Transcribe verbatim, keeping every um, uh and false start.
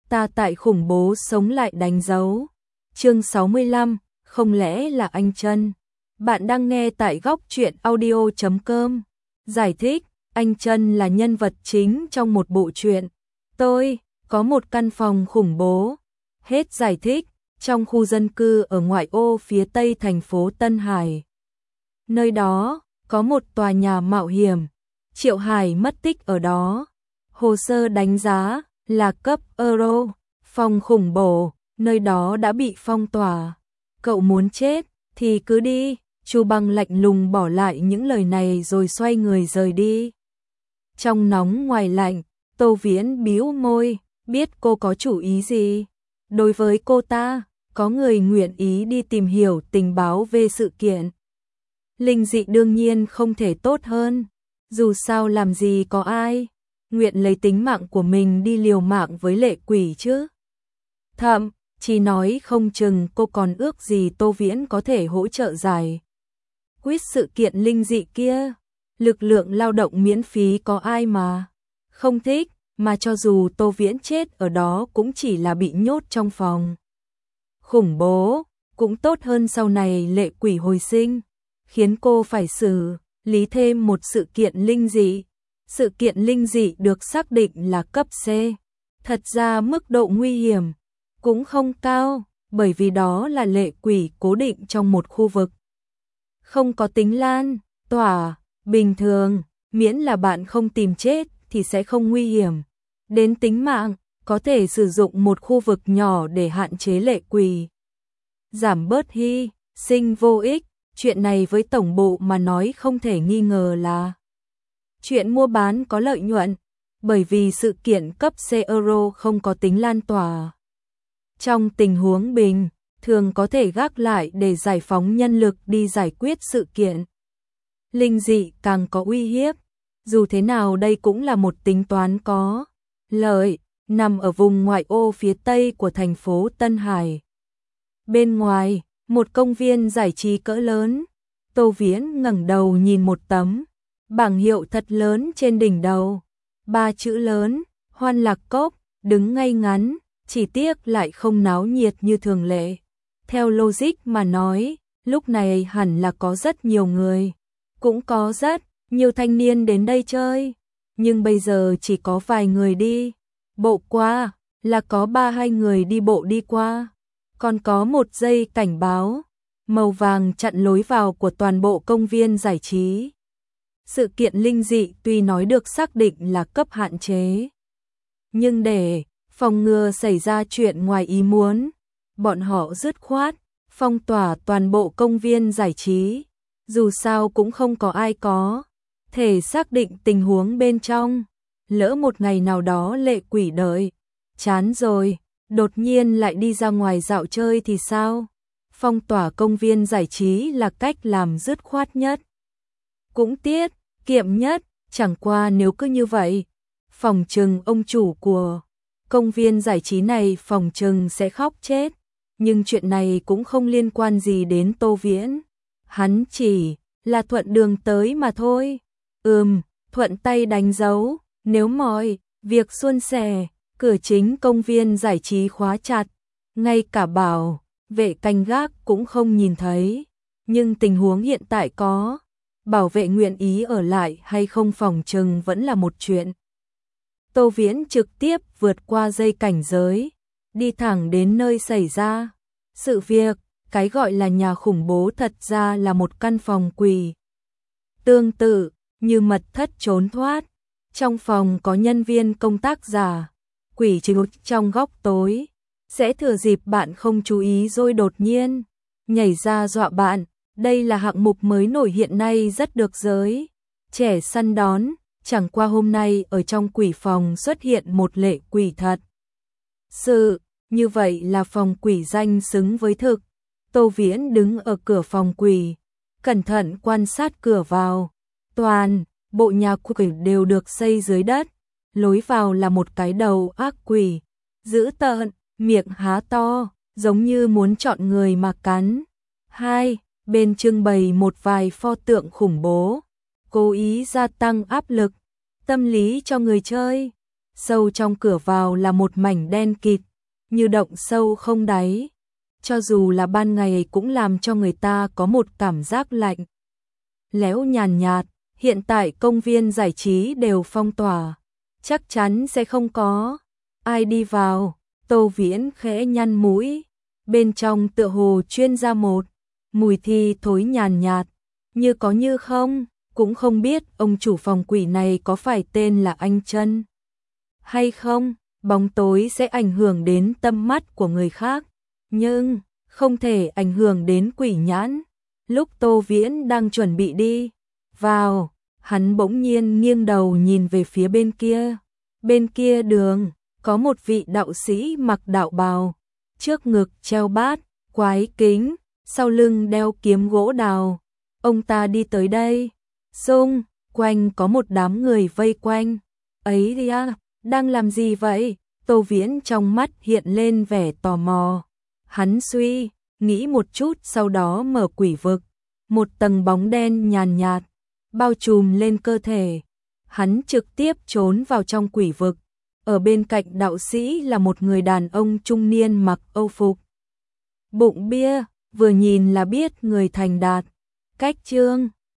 ta tại khủng bố sống lại đánh dấu. Chương sáu mươi lăm, không lẽ là anh Trân? Bạn đang nghe tại góc truyện audio chấm com. Giải thích, anh Trân là nhân vật chính trong một bộ truyện. Tôi có một căn phòng khủng bố. Hết giải thích, trong khu dân cư ở ngoại ô phía tây thành phố Tân Hải. Nơi đó có một tòa nhà mạo hiểm. Triệu Hải mất tích ở đó. Hồ sơ đánh giá là cấp Euro. Phòng khủng bố, nơi đó đã bị phong tỏa. Cậu muốn chết thì cứ đi. Chu Băng lạnh lùng bỏ lại những lời này rồi xoay người rời đi. Trong nóng ngoài lạnh, Tô Viễn bĩu môi, biết cô có chủ ý gì. Đối với cô ta, có người nguyện ý đi tìm hiểu tình báo về sự kiện. Linh dị đương nhiên không thể tốt hơn. Dù sao làm gì có ai nguyện lấy tính mạng của mình đi liều mạng với lệ quỷ chứ. Thậm chí nói không chừng cô còn ước gì Tô Viễn có thể hỗ trợ giải quyết sự kiện linh dị kia. Lực lượng lao động miễn phí có ai mà không thích, mà cho dù Tô Viễn chết ở đó cũng chỉ là bị nhốt trong phòng khủng bố, cũng tốt hơn sau này lệ quỷ hồi sinh, khiến cô phải xử lý thêm một sự kiện linh dị. Sự kiện linh dị được xác định là cấp C. Thật ra mức độ nguy hiểm cũng không cao, bởi vì đó là lệ quỷ cố định trong một khu vực. Không có tính lan tỏa, bình thường, miễn là bạn không tìm chết thì sẽ không nguy hiểm đến tính mạng, có thể sử dụng một khu vực nhỏ để hạn chế lệ quỷ. Giảm bớt hy sinh vô ích, chuyện này với tổng bộ mà nói không thể nghi ngờ là chuyện mua bán có lợi nhuận, bởi vì sự kiện cấp C Euro không có tính lan tỏa. Trong tình huống bình thường có thể gác lại để giải phóng nhân lực đi giải quyết sự kiện linh dị càng có uy hiếp. Dù thế nào đây cũng là một tính toán có lợi, nằm ở vùng ngoại ô phía tây của thành phố Tân Hải. Bên ngoài, một công viên giải trí cỡ lớn. Tô Viễn ngẩng đầu nhìn một tấm bảng hiệu thật lớn trên đỉnh đầu. Ba chữ lớn, Hoan Lạc Cốc, đứng ngay ngắn, chỉ tiếc lại không náo nhiệt như thường lệ. Theo logic mà nói, lúc này hẳn là có rất nhiều người, cũng có rất nhiều thanh niên đến đây chơi, nhưng bây giờ chỉ có vài người đi bộ qua, là có ba hai người đi bộ đi qua, còn có một dây cảnh báo màu vàng chặn lối vào của toàn bộ công viên giải trí. Sự kiện linh dị tuy nói được xác định là cấp hạn chế, nhưng để phòng ngừa xảy ra chuyện ngoài ý muốn, bọn họ dứt khoát phong tỏa toàn bộ công viên giải trí. Dù sao cũng không có ai có thể xác định tình huống bên trong. Lỡ một ngày nào đó lệ quỷ đợi chán rồi, đột nhiên lại đi ra ngoài dạo chơi thì sao? Phong tỏa công viên giải trí là cách làm dứt khoát nhất, cũng tiết kiệm nhất. Chẳng qua nếu cứ như vậy, phòng trừng ông chủ của công viên giải trí này phòng trừng sẽ khóc chết. Nhưng chuyện này cũng không liên quan gì đến Tô Viễn, hắn chỉ là thuận đường tới mà thôi. Ừm, thuận tay đánh dấu, nếu mọi việc suôn sẻ, cửa chính công viên giải trí khóa chặt, ngay cả bảo vệ canh gác cũng không nhìn thấy. Nhưng tình huống hiện tại có bảo vệ nguyện ý ở lại hay không phòng trừng vẫn là một chuyện. Tô Viễn trực tiếp vượt qua dây cảnh giới, đi thẳng đến nơi xảy ra sự việc. Cái gọi là nhà khủng bố thật ra là một căn phòng quỷ, tương tự như mật thất trốn thoát. Trong phòng có nhân viên công tác giả, quỷ chính trong góc tối, sẽ thừa dịp bạn không chú ý rồi đột nhiên nhảy ra dọa bạn. Đây là hạng mục mới nổi hiện nay rất được giới trẻ săn đón. Chẳng qua hôm nay ở trong quỷ phòng xuất hiện một lệ quỷ thật sự, như vậy là phòng quỷ danh xứng với thực. Tô Viễn đứng ở cửa phòng quỷ, cẩn thận quan sát cửa vào. Toàn bộ nhà quỷ đều được xây dưới đất, lối vào là một cái đầu ác quỷ, dữ tợn, miệng há to, giống như muốn chọn người mà cắn. Hai bên trưng bày một vài pho tượng khủng bố, cố ý gia tăng áp lực tâm lý cho người chơi. sâu trong cửa vào là một mảnh đen kịt, như động sâu không đáy. Cho dù là ban ngày cũng làm cho người ta có một cảm giác lạnh lẽo nhàn nhạt. Hiện tại công viên giải trí đều phong tỏa, chắc chắn sẽ không có ai đi vào. Tô Viễn khẽ nhăn mũi, bên trong tựa hồ chuyên ra một mùi thi thối nhàn nhạt, như có như không, cũng không biết ông chủ phòng quỷ này có phải tên là anh Chân hay không. Bóng tối sẽ ảnh hưởng đến tâm mắt của người khác, nhưng không thể ảnh hưởng đến quỷ nhãn. Lúc Tô Viễn đang chuẩn bị đi vào, hắn bỗng nhiên nghiêng đầu nhìn về phía bên kia. Bên kia đường, có một vị đạo sĩ mặc đạo bào, trước ngực treo bát, quái kính, sau lưng đeo kiếm gỗ đào. Ông ta đi tới đây, xung quanh có một đám người vây quanh. Ấy đi à, đang làm gì vậy? Tô Viễn trong mắt hiện lên vẻ tò mò. Hắn suy nghĩ một chút, sau đó mở quỷ vực. Một tầng bóng đen nhàn nhạt bao trùm lên cơ thể. Hắn trực tiếp trốn vào trong quỷ vực. Ở bên cạnh đạo sĩ là một người đàn ông trung niên mặc âu phục, bụng bia, vừa nhìn là biết người thành đạt. Cách chương